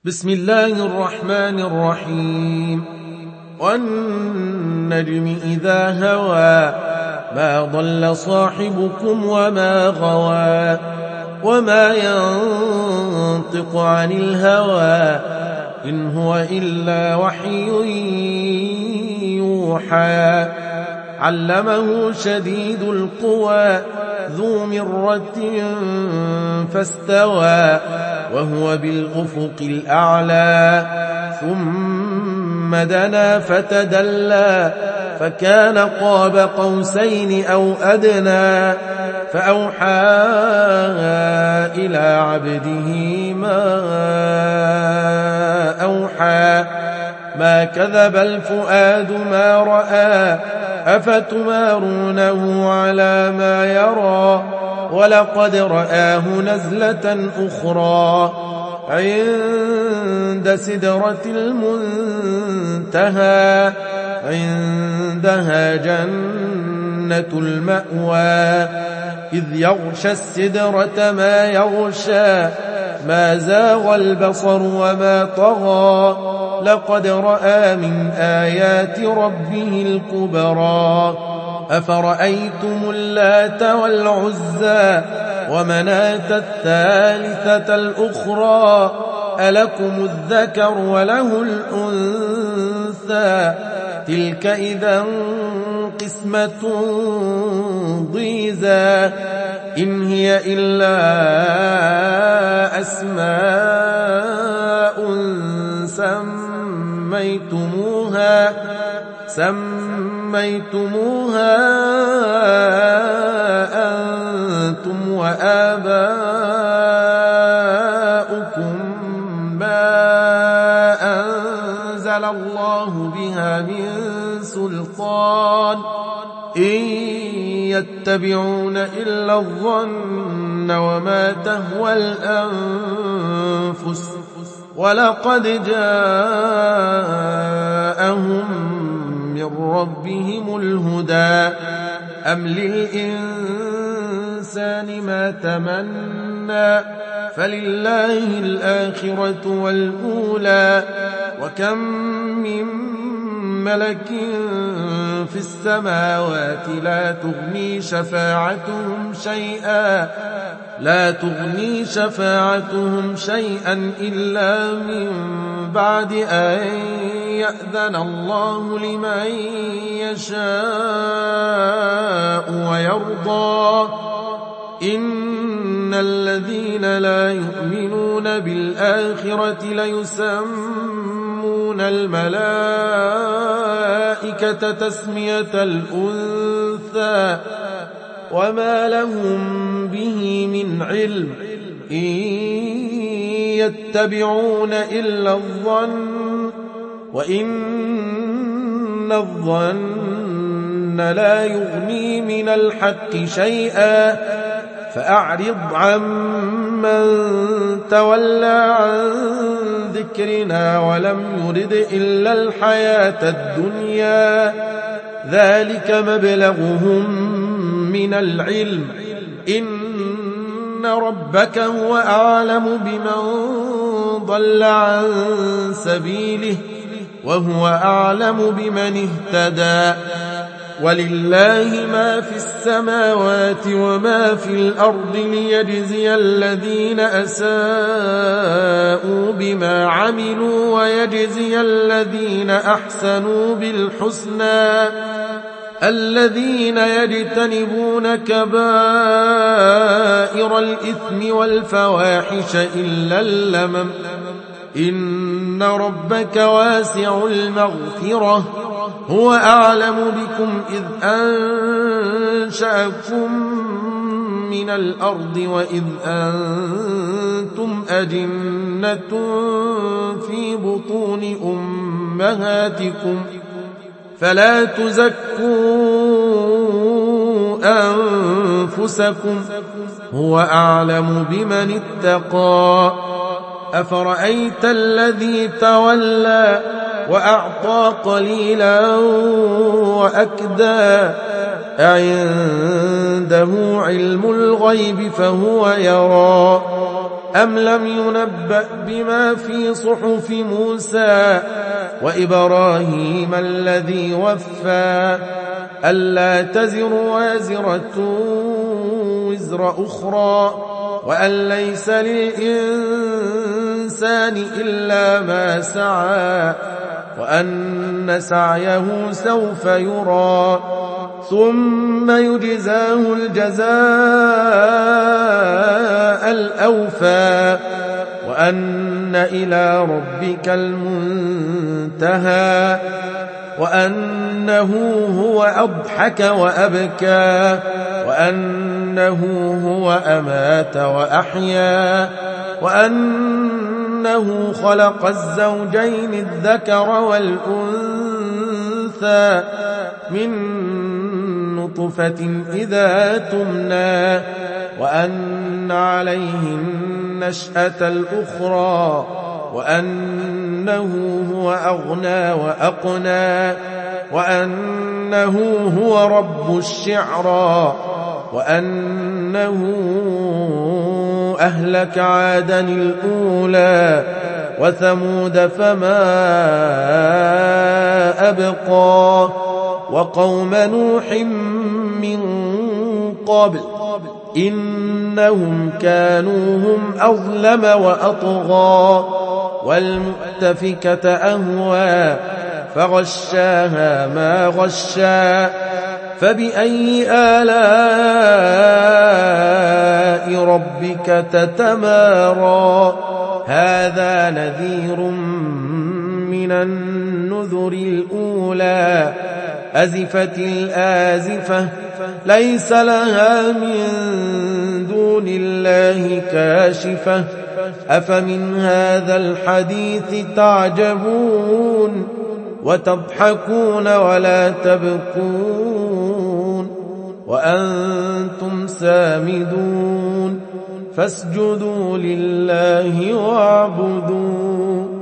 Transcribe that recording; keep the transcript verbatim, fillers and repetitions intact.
بسم الله الرحمن الرحيم. والنجم إذا هوى ما ضل صاحبكم وما غوى وما ينطق عن الهوى إن هو إلا وحي يوحى. علمه شديد القوى ذو مرة فاستوى وهو بالأفق الأعلى ثم دنا فتدلى فكان قاب قوسين أو أدنى فأوحى إلى عبده ما أوحى. ما كذب الفؤاد ما رأى أفتمارونه على ما يرى ولقد رآه نزلة أخرى عند سدرة المنتهى عندها جنة المأوى إذ يغشى السدرة ما يغشى ما زاغ البصر وما طغى لقد رأى من آيات ربه الكبرى. أفرأيتم اللات والعزى ومناة الثالثة الأخرى ألكم الذكر وله الأنثى تلك إذا قسمة ضيزى إن هي إلا أسماء سميتموها سميتموها أنتم وآباؤكم ما أنزل الله بها من سلطان إن يتبعون إلا الظن وما تهوى الأنفس ولقد جاءهم من ربهم الهدى. أم للإنسان ما تمنى فلله الآخرة والأولى وكم من ملك في السماوات لا تغني شفاعتهم شيئا لا تغني شفاعتهم شيئا إلا من بعد أن يأذن الله لمن يشاء ويرضى. إن الذين لا يؤمنون بالآخرة ليسمون الملائكة تسمية الأنثى وما لهم به من علم إن يتبعون إلا الظن وإن الظن لا يغني من الحق شيئا. فأعرض عمن تولى عن ذكرنا ولم يرد إلا الحياة الدنيا ذلك مبلغهم من العلم إن ربك هو أعلم بمن ضل عن سبيله وهو أعلم بمن اهتدى. ولله ما في السماوات وما في الأرض ليجزي الذين أساءوا بما عملوا ويجزي الذين أحسنوا بالحسنى الذين يجتنبون كبائر الإثم والفواحش إلا اللمم إن ربك واسع المغفرة هو أعلم بكم إذ أنشأكم من الأرض وإذ أنتم أجنة في بطون أمهاتكم فلا تزكوا أنفسكم هو أعلم بمن اتقى. أفرأيت الذي تولى وأعطى قليلا وأكدى أعنده علم الغيب فهو يرى أم لم ينبأ بما في صحف موسى وإبراهيم الذي وفى ألا تزر وازرة وزر أخرى وأن ليس للإنسان إلا ما سعى وأن سعيه سوف يرى ثم يجزاه الجزاء الأوفى وأن إلى ربك المنتهى وأنه هو أضحك وأبكى وأنه هو أمات وأحيا وأنه خلق الزوجين الذكر والأنثى من نطفة إذا تمنى وأن عليه النشأة الأخرى وأنه هو أغنى وأقنى وأنه هو رب الشعرى وأنه أهلك عادا الأولى وثمود فما أبقى وقوم نوح من قبل إنهم كانوا هم أظلم وأطغى والمؤتفكة أهوى فغشاها ما غشا فبأي آلاء ربك تتمارى هذا نذير من النذر الأولى أزفت الآزفة ليس لها من دون الله كاشفة أفمن هذا الحديث تعجبون وتضحكون ولا تبكون وأنتم سامدون فاسجدوا لله واعبدوا